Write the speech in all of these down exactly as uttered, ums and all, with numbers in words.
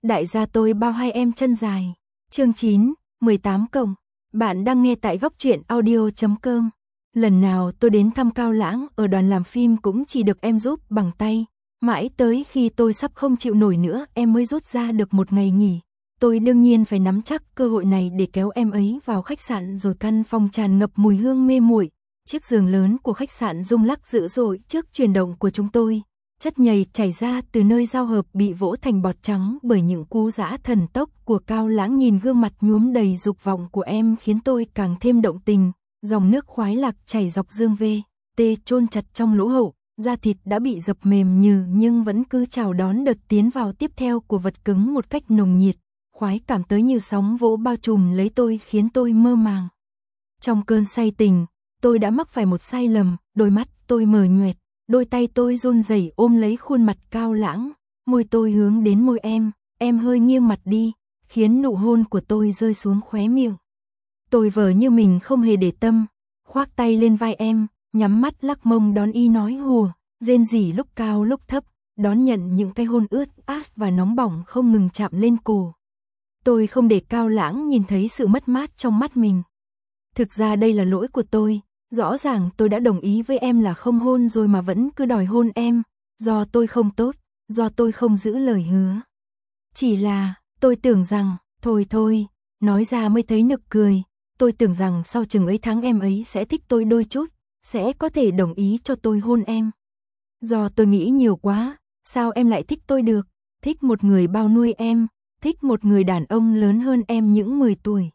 Đại gia tôi bao hai em chân dài. Chương chín, mười tám cộng. Bạn đang nghe tại góc truyện audio chấm com. Lần nào tôi đến thăm Cao Lãng ở đoàn làm phim cũng chỉ được em giúp bằng tay. Mãi tới khi tôi sắp không chịu nổi nữa em mới rút ra được một ngày nghỉ. Tôi đương nhiên phải nắm chắc cơ hội này để kéo em ấy vào khách sạn, rồi căn phòng tràn ngập mùi hương mê muội. Chiếc giường lớn của khách sạn rung lắc dữ dội trước chuyển động của chúng tôi. Chất nhầy chảy ra từ nơi giao hợp bị vỗ thành bọt trắng bởi những cú giã thần tốc của Cao Lãng. Nhìn gương mặt nhuốm đầy dục vọng của em khiến tôi càng thêm động tình. Dòng nước khoái lạc chảy dọc dương vê, tê chôn chặt trong lỗ hậu, da thịt đã bị dập mềm nhừ nhưng vẫn cứ chào đón đợt tiến vào tiếp theo của vật cứng một cách nồng nhiệt. Khoái cảm tới như sóng vỗ bao trùm lấy tôi khiến tôi mơ màng. Trong cơn say tình, tôi đã mắc phải một sai lầm, đôi mắt tôi mờ nhoẹt, đôi tay tôi run rẩy ôm lấy khuôn mặt Cao Lãng, môi tôi hướng đến môi em, em hơi nghiêng mặt đi, khiến nụ hôn của tôi rơi xuống khóe miệng. Tôi vờ như mình không hề để tâm, khoác tay lên vai em, nhắm mắt lắc mông đón y nói hùa, rên rỉ lúc cao lúc thấp, đón nhận những cái hôn ướt át và nóng bỏng không ngừng chạm lên cổ. Tôi không để Cao Lãng nhìn thấy sự mất mát trong mắt mình. Thực ra đây là lỗi của tôi, rõ ràng tôi đã đồng ý với em là không hôn rồi mà vẫn cứ đòi hôn em, do tôi không tốt, do tôi không giữ lời hứa. Chỉ là, tôi tưởng rằng, thôi thôi, nói ra mới thấy nực cười, tôi tưởng rằng sau chừng ấy tháng em ấy sẽ thích tôi đôi chút, sẽ có thể đồng ý cho tôi hôn em. Do tôi nghĩ nhiều quá, sao em lại thích tôi được, thích một người bao nuôi em, thích một người đàn ông lớn hơn em những mười tuổi.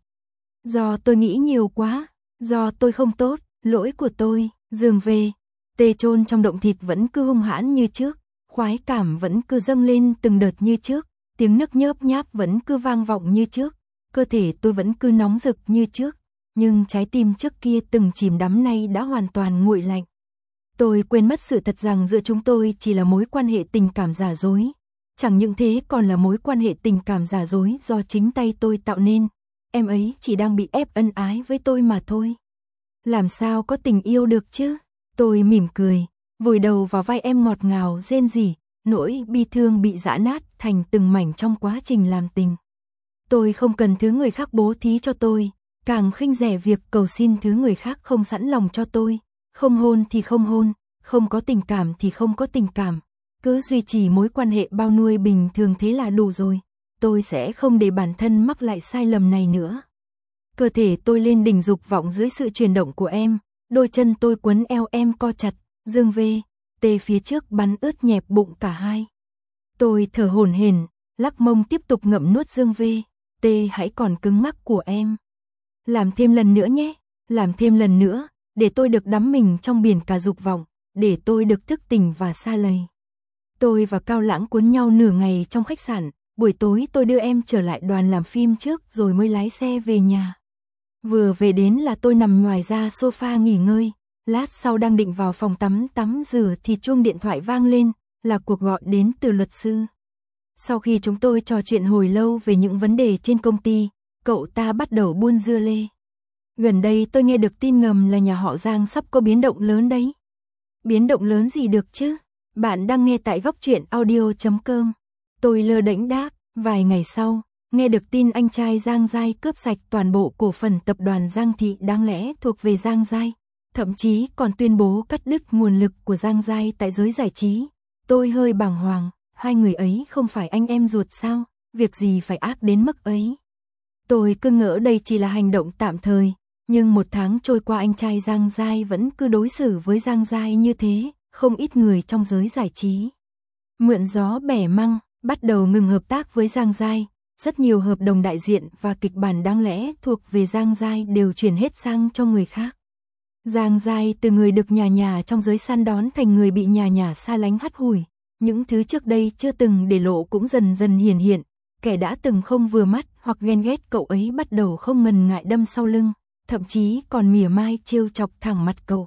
Do tôi nghĩ nhiều quá, do tôi không tốt, lỗi của tôi. Giường về, tê chôn trong động thịt vẫn cứ hung hãn như trước, khoái cảm vẫn cứ dâng lên từng đợt như trước, tiếng nức nhớp nháp vẫn cứ vang vọng như trước, cơ thể tôi vẫn cứ nóng rực như trước, nhưng trái tim trước kia từng chìm đắm nay đã hoàn toàn nguội lạnh. Tôi quên mất sự thật rằng giữa chúng tôi chỉ là mối quan hệ tình cảm giả dối, chẳng những thế còn là mối quan hệ tình cảm giả dối do chính tay tôi tạo nên. Em ấy chỉ đang bị ép ân ái với tôi mà thôi. Làm sao có tình yêu được chứ? Tôi mỉm cười, vùi đầu vào vai em ngọt ngào rên rỉ, nỗi bi thương bị giã nát thành từng mảnh trong quá trình làm tình. Tôi không cần thứ người khác bố thí cho tôi, càng khinh rẻ việc cầu xin thứ người khác không sẵn lòng cho tôi. Không hôn thì không hôn, không có tình cảm thì không có tình cảm, cứ duy trì mối quan hệ bao nuôi bình thường thế là đủ rồi. Tôi sẽ không để bản thân mắc lại sai lầm này nữa. Cơ thể tôi lên đỉnh dục vọng dưới sự chuyển động của em, đôi chân tôi quấn eo em co chặt, dương vê, tê phía trước bắn ướt nhẹp bụng cả hai. Tôi thở hổn hển, lắc mông tiếp tục ngậm nuốt dương vê, tê hãy còn cứng ngắc của em. Làm thêm lần nữa nhé, làm thêm lần nữa, để tôi được đắm mình trong biển cả dục vọng, để tôi được thức tỉnh và sa lầy. Tôi và Cao Lãng cuốn nhau nửa ngày trong khách sạn. Buổi tối tôi đưa em trở lại đoàn làm phim trước rồi mới lái xe về nhà. Vừa về đến là tôi nằm ngoài ra sofa nghỉ ngơi, lát sau đang định vào phòng tắm tắm rửa thì chuông điện thoại vang lên, là cuộc gọi đến từ luật sư. Sau khi chúng tôi trò chuyện hồi lâu về những vấn đề trên công ty, cậu ta bắt đầu buôn dưa lê. Gần đây tôi nghe được tin ngầm là nhà họ Giang sắp có biến động lớn đấy. Biến động lớn gì được chứ? Bạn đang nghe tại góc truyện audio chấm com. Tôi lơ đễnh đáp, vài ngày sau, nghe được tin anh trai Giang Giai cướp sạch toàn bộ cổ phần tập đoàn Giang Thị đáng lẽ thuộc về Giang Giai, thậm chí còn tuyên bố cắt đứt nguồn lực của Giang Giai tại giới giải trí. Tôi hơi bàng hoàng, hai người ấy không phải anh em ruột sao, việc gì phải ác đến mức ấy. Tôi cứ ngỡ đây chỉ là hành động tạm thời, nhưng một tháng trôi qua anh trai Giang Giai vẫn cứ đối xử với Giang Giai như thế, không ít người trong giới giải trí mượn gió bẻ măng, bắt đầu ngừng hợp tác với Giang Giai, rất nhiều hợp đồng đại diện và kịch bản đáng lẽ thuộc về Giang Giai đều chuyển hết sang cho người khác. Giang Giai từ người được nhà nhà trong giới săn đón thành người bị nhà nhà xa lánh hắt hủi, những thứ trước đây chưa từng để lộ cũng dần dần hiển hiện, kẻ đã từng không vừa mắt hoặc ghen ghét cậu ấy bắt đầu không ngần ngại đâm sau lưng, thậm chí còn mỉa mai trêu chọc thẳng mặt cậu.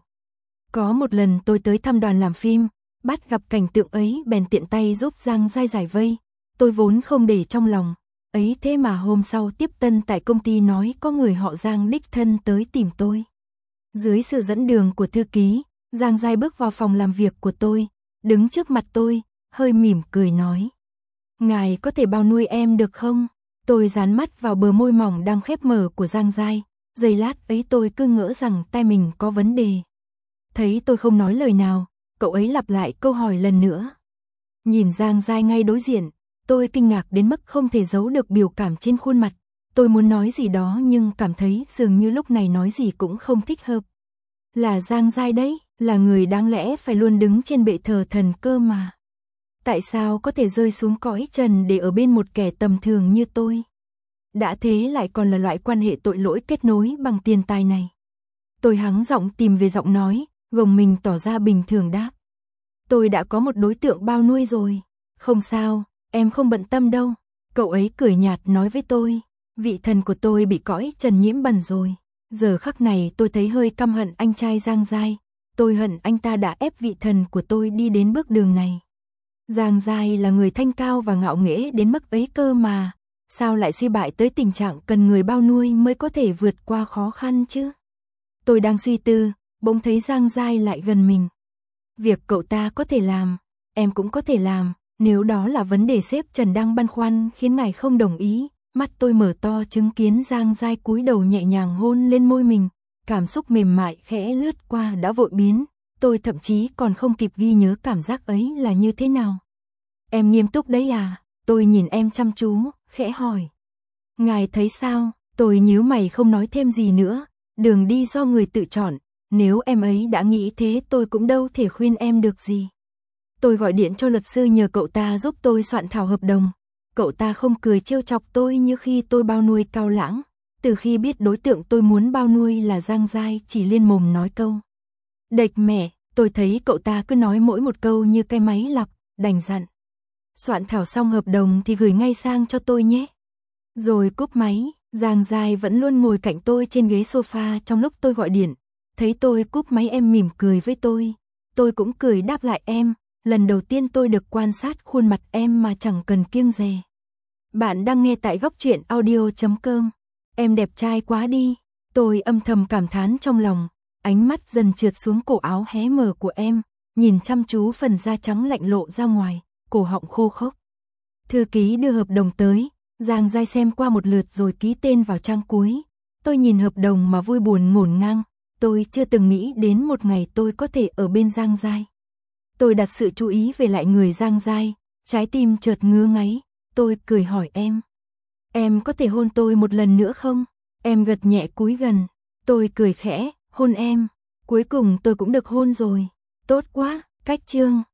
Có một lần tôi tới thăm đoàn làm phim, bắt gặp cảnh tượng ấy bèn tiện tay giúp Giang Giai giải vây. Tôi vốn không để trong lòng, ấy thế mà hôm sau tiếp tân tại công ty nói có người họ Giang đích thân tới tìm tôi. Dưới sự dẫn đường của thư ký, Giang Giai bước vào phòng làm việc của tôi, đứng trước mặt tôi, hơi mỉm cười nói. Ngài có thể bao nuôi em được không? Tôi dán mắt vào bờ môi mỏng đang khép mở của Giang Giai, giây lát ấy tôi cứ ngỡ rằng tai mình có vấn đề. Thấy tôi không nói lời nào, cậu ấy lặp lại câu hỏi lần nữa. Nhìn Giang Giai ngay đối diện, tôi kinh ngạc đến mức không thể giấu được biểu cảm trên khuôn mặt. Tôi muốn nói gì đó nhưng cảm thấy dường như lúc này nói gì cũng không thích hợp. Là Giang Giai đấy, là người đáng lẽ phải luôn đứng trên bệ thờ thần cơ mà. Tại sao có thể rơi xuống cõi trần để ở bên một kẻ tầm thường như tôi? Đã thế lại còn là loại quan hệ tội lỗi kết nối bằng tiền tài này. Tôi hắng giọng tìm về giọng nói, gồng mình tỏ ra bình thường đáp. Tôi đã có một đối tượng bao nuôi rồi. Không sao, em không bận tâm đâu. Cậu ấy cười nhạt nói với tôi. Vị thần của tôi bị cõi trần nhiễm bẩn rồi. Giờ khắc này tôi thấy hơi căm hận anh trai Giang Giai. Tôi hận anh ta đã ép vị thần của tôi đi đến bước đường này. Giang Giai là người thanh cao và ngạo nghễ đến mức ấy cơ mà. Sao lại suy bại tới tình trạng cần người bao nuôi mới có thể vượt qua khó khăn chứ? Tôi đang suy tư, bỗng thấy Giang Giai lại gần mình. Việc cậu ta có thể làm, em cũng có thể làm, nếu đó là vấn đề sếp Trần đang băn khoăn khiến ngài không đồng ý. Mắt tôi mở to chứng kiến Giang Giai cúi đầu nhẹ nhàng hôn lên môi mình, cảm xúc mềm mại khẽ lướt qua đã vội biến, tôi thậm chí còn không kịp ghi nhớ cảm giác ấy là như thế nào. Em nghiêm túc đấy à? Tôi nhìn em chăm chú, khẽ hỏi. Ngài thấy sao? Tôi nhíu mày không nói thêm gì nữa, đường đi do người tự chọn, nếu em ấy đã nghĩ thế tôi cũng đâu thể khuyên em được gì. Tôi gọi điện cho luật sư nhờ cậu ta giúp tôi soạn thảo hợp đồng. Cậu ta không cười trêu chọc tôi như khi tôi bao nuôi Cao Lãng. Từ khi biết đối tượng tôi muốn bao nuôi là Giang Giai chỉ liên mồm nói câu đệch mẹ, tôi thấy cậu ta cứ nói mỗi một câu như cái máy lọc, đành dặn. Soạn thảo xong hợp đồng thì gửi ngay sang cho tôi nhé. Rồi cúp máy, Giang Giai vẫn luôn ngồi cạnh tôi trên ghế sofa trong lúc tôi gọi điện. Thấy tôi cúp máy em mỉm cười với tôi. Tôi cũng cười đáp lại em. Lần đầu tiên tôi được quan sát khuôn mặt em mà chẳng cần kiêng dè. Bạn đang nghe tại góc truyện audio chấm com. Em đẹp trai quá đi. Tôi âm thầm cảm thán trong lòng. Ánh mắt dần trượt xuống cổ áo hé mở của em. Nhìn chăm chú phần da trắng lạnh lộ ra ngoài. Cổ họng khô khốc. Thư ký đưa hợp đồng tới. Giang Giai xem qua một lượt rồi ký tên vào trang cuối. Tôi nhìn hợp đồng mà vui buồn ngổn ngang. Tôi chưa từng nghĩ đến một ngày tôi có thể ở bên Giang Giai. Tôi đặt sự chú ý về lại người Giang Giai, trái tim chợt ngứa ngáy, tôi cười hỏi em. Em có thể hôn tôi một lần nữa không? Em gật nhẹ cúi gần, tôi cười khẽ, hôn em. Cuối cùng tôi cũng được hôn rồi, tốt quá, cách chương.